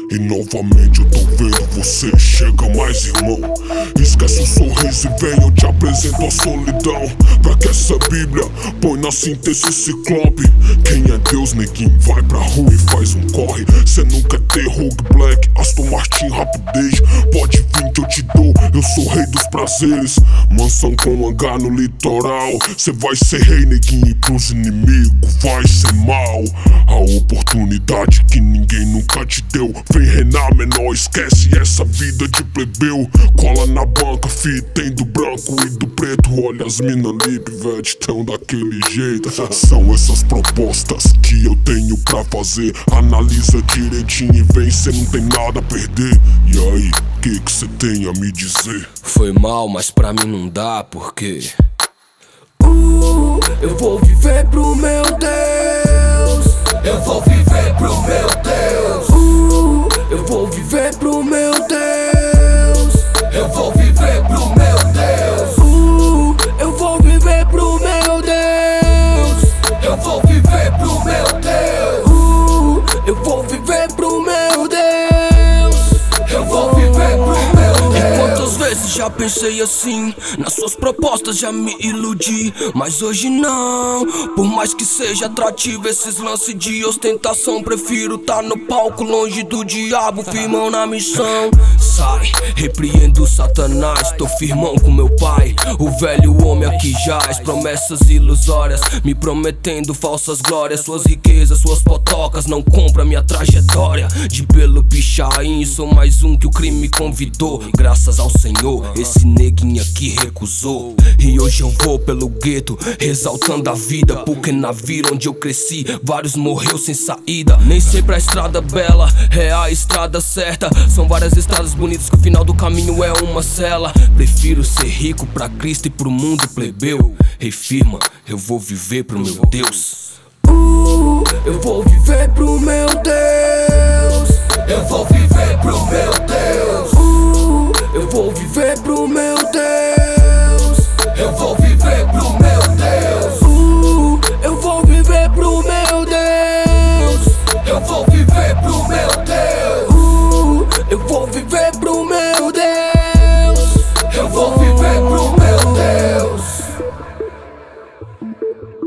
E novamente eu tô vendo você, chega mais, irmão. Esquece o sorriso e vem, eu te apresento a solidão. Pra que essa bíblia põe na síntese ciclope. Quem é Deus, neguinho, vai pra rua e faz um corre. Cê nunca tem Rogue Black, Aston Martin, rapidez. Pode vir que eu te dou, eu sou rei dos prazeres. Mansão com H no litoral. Cê vai ser rei, neguinho, e pros inimigos vai ser mal. A oportunidade que ninguém nunca te deu. Vem reinar, menor, esquece essa vida de plebeu. Cola na banca, fi, tem do branco e do preto. Olha as mina ali, pivete, tão daquele jeito. São essas propostas que eu tenho pra fazer. Analisa direitinho e vem, cê não tem nada a perder. E aí, que cê tem a me dizer? Foi mal, mas pra mim não dá, porque eu vou viver pro meu Deus. Eu vou viver pro meu Deus. Eu vou viver pro meu Deus. Eu vou viver pro meu Deus. Eu vou viver pro meu Deus. Eu vou viver pro meu Deus. Eu vou viver pro meu Deus. Eu vou viver pro meu Deus. E quantas vezes já pensei assim, nas suas propostas já me iludi, mas hoje não. Por mais que seja atrativo esses lances de ostentação, prefiro tá no palco longe do diabo, firmão na missão. Sai, repreendo Satanás, tô firmão com meu pai, o velho homem aqui jaz. Promessas ilusórias, me prometendo falsas glórias. Suas riquezas, suas potocas, não compra minha trajetória. De pelo pichain, sou mais um que o crime convidou. Graças ao Senhor, esse neguinho aqui recusou. E hoje eu vou pelo gueto, exaltando a vida, porque na vila onde eu cresci, vários morreu sem saída. Nem sempre a estrada bela é a estrada certa. São várias estradas bonitas que o final do caminho é uma cela. Prefiro ser rico pra Cristo e pro mundo plebeu. Rei firma, eu vou viver pro meu Deus. Eu vou viver pro meu Deus. Eu vou viver pro meu Deus. Eu vou viver pro meu Deus. Eu vou viver pro meu Deus. Eu vou viver pro meu Deus. Eu vou viver pro meu Deus. Eu vou viver pro meu Deus. Eu vou viver pro meu Deus.